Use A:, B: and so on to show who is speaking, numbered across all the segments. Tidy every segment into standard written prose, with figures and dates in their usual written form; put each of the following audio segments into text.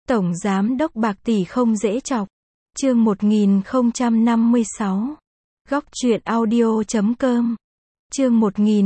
A: Tổng Giám đốc bạc tỷ không dễ chọc. Chương 1056. Góc truyện audio.com. Chương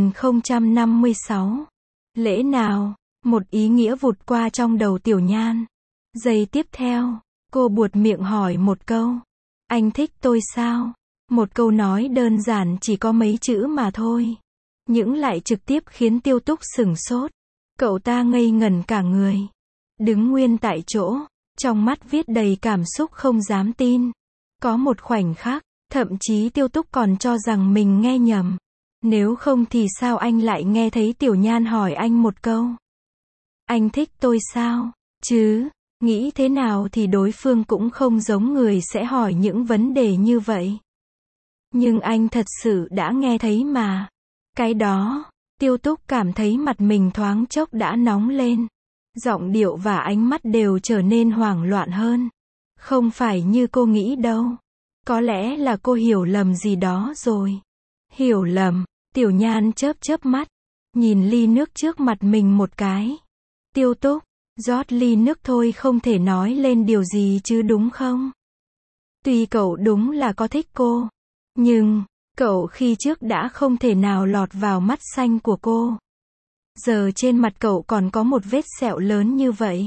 A: 1056. Lễ nào? Một ý nghĩa vụt qua trong đầu Tiểu Nhan. Giây tiếp theo, cô buột miệng hỏi một câu. Anh thích tôi sao? Một câu nói đơn giản chỉ có mấy chữ mà thôi. Nhưng lại trực tiếp khiến Tiêu Túc sửng sốt. Cậu ta ngây ngẩn cả người. Đứng nguyên tại chỗ, trong mắt viết đầy cảm xúc không dám tin. Có một khoảnh khắc, thậm chí Tiêu Túc còn cho rằng mình nghe nhầm. Nếu không thì sao anh lại nghe thấy Tiểu Nhan hỏi anh một câu. Anh thích tôi sao? Chứ, nghĩ thế nào thì đối phương cũng không giống người sẽ hỏi những vấn đề như vậy. Nhưng anh thật sự đã nghe thấy mà. Cái đó, Tiêu Túc cảm thấy mặt mình thoáng chốc đã nóng lên. Giọng điệu và ánh mắt đều trở nên hoảng loạn hơn. Không phải như cô nghĩ đâu. Có lẽ là cô hiểu lầm gì đó rồi. Hiểu lầm, Tiểu Nhan chớp chớp mắt. Nhìn ly nước trước mặt mình một cái. Tiêu Túc, rót ly nước thôi không thể nói lên điều gì chứ đúng không? Tuy cậu đúng là có thích cô. Nhưng, cậu khi trước đã không thể nào lọt vào mắt xanh của cô. Giờ trên mặt cậu còn có một vết sẹo lớn như vậy.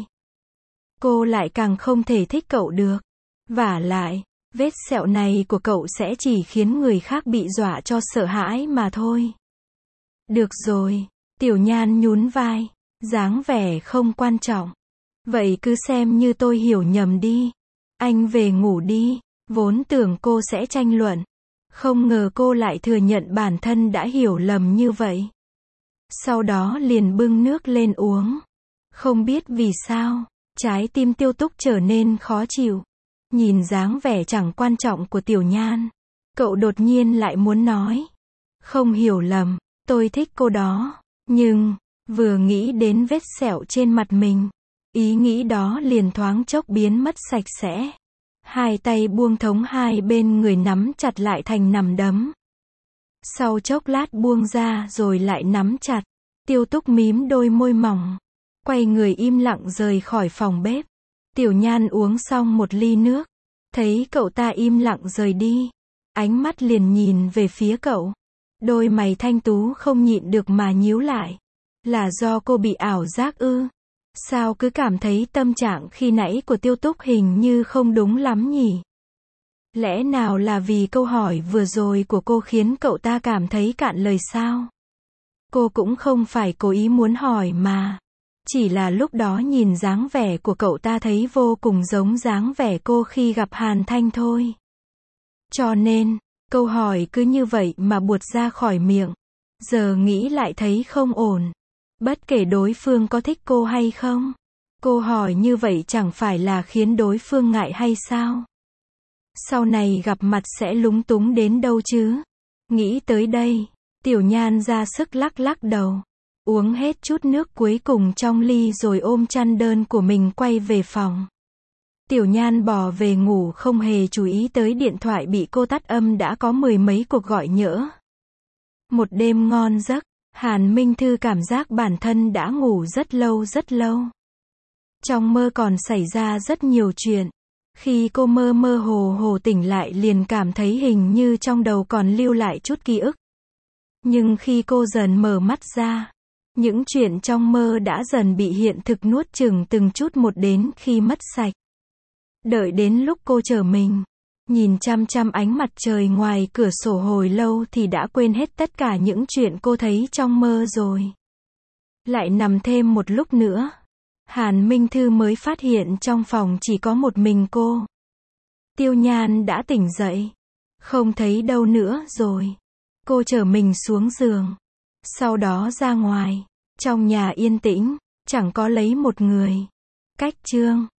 A: Cô lại càng không thể thích cậu được. Vả lại, vết sẹo này của cậu sẽ chỉ khiến người khác bị dọa cho sợ hãi mà thôi. Được rồi, Tiểu Nhan nhún vai, dáng vẻ không quan trọng. Vậy cứ xem như tôi hiểu nhầm đi. Anh về ngủ đi, vốn tưởng cô sẽ tranh luận. Không ngờ cô lại thừa nhận bản thân đã hiểu lầm như vậy. Sau đó liền bưng nước lên uống. Không biết vì sao, trái tim Tiêu Túc trở nên khó chịu. Nhìn dáng vẻ chẳng quan trọng của Tiểu Nhan, cậu đột nhiên lại muốn nói. Không hiểu lầm, tôi thích cô đó. Nhưng, vừa nghĩ đến vết sẹo trên mặt mình, ý nghĩ đó liền thoáng chốc biến mất sạch sẽ. Hai tay buông thõng hai bên người nắm chặt lại thành nắm đấm. Sau chốc lát buông ra rồi lại nắm chặt. Tiêu Túc mím đôi môi mỏng. Quay người im lặng rời khỏi phòng bếp. Tiểu Nhan uống xong một ly nước. Thấy cậu ta im lặng rời đi. Ánh mắt liền nhìn về phía cậu. Đôi mày thanh tú không nhịn được mà nhíu lại. Là do cô bị ảo giác ư? Sao cứ cảm thấy tâm trạng khi nãy của Tiêu Túc hình như không đúng lắm nhỉ? Lẽ nào là vì câu hỏi vừa rồi của cô khiến cậu ta cảm thấy cạn lời sao? Cô cũng không phải cố ý muốn hỏi mà. Chỉ là lúc đó nhìn dáng vẻ của cậu ta thấy vô cùng giống dáng vẻ cô khi gặp Hàn Thanh thôi. Cho nên, câu hỏi cứ như vậy mà buột ra khỏi miệng. Giờ nghĩ lại thấy không ổn. Bất kể đối phương có thích cô hay không. Cô hỏi như vậy chẳng phải là khiến đối phương ngại hay sao? Sau này gặp mặt sẽ lúng túng đến đâu chứ? Nghĩ tới đây, Tiểu Nhan ra sức lắc lắc đầu. Uống hết chút nước cuối cùng trong ly rồi ôm chăn đơn của mình quay về phòng. Tiểu Nhan bỏ về ngủ không hề chú ý tới điện thoại bị cô tắt âm đã có mười mấy cuộc gọi nhỡ. Một đêm ngon giấc, Hàn Minh Thư cảm giác bản thân đã ngủ rất lâu rất lâu. Trong mơ còn xảy ra rất nhiều chuyện. Khi cô mơ mơ hồ hồ tỉnh lại liền cảm thấy hình như trong đầu còn lưu lại chút ký ức. Nhưng khi cô dần mở mắt ra, những chuyện trong mơ đã dần bị hiện thực nuốt chửng từng chút một đến khi mất sạch. Đợi đến lúc cô trở mình, nhìn chăm chăm ánh mặt trời ngoài cửa sổ hồi lâu thì đã quên hết tất cả những chuyện cô thấy trong mơ rồi. Lại nằm thêm một lúc nữa, Hàn Minh Thư mới phát hiện trong phòng chỉ có một mình cô. Tiêu Nhan đã tỉnh dậy. Không thấy đâu nữa rồi. Cô trở mình xuống giường. Sau đó ra ngoài. Trong nhà yên tĩnh, chẳng có lấy một người. Cách chương